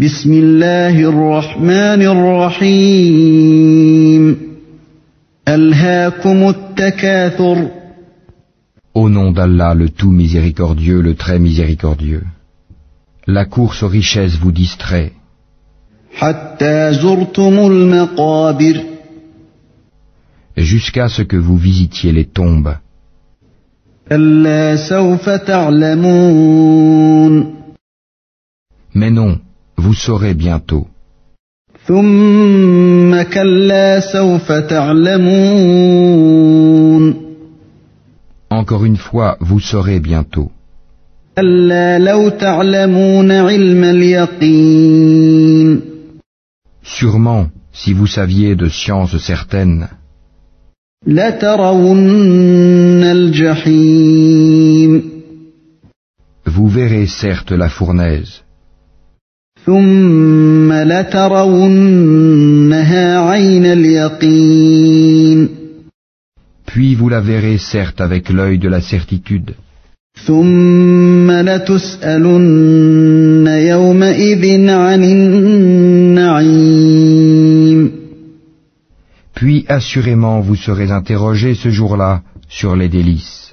بسم الله الرحمن الرحيم ألهاكم التكاثر Au nom d'Allah, le tout miséricordieux, le très miséricordieux. La course aux richesses vous distrait, حتى زرتم المقابر jusqu'à ce que vous visitiez les tombes. كلا سوف تعلمون Mais non, vous saurez bientôt. ثم كلا سوف تعلمون Encore une fois, vous saurez bientôt. كلا لو تعلمون علم اليقين Sûrement, si vous saviez de sciences certaines, لترون الجحيم vous verrez certes la fournaise, ثم لترونها عين اليقين puis vous la verrez certes avec l'œil de la certitude, ثم لتسألن يومئذ عن النعيم puis assurément vous serez interrogés ce jour-là sur les délices.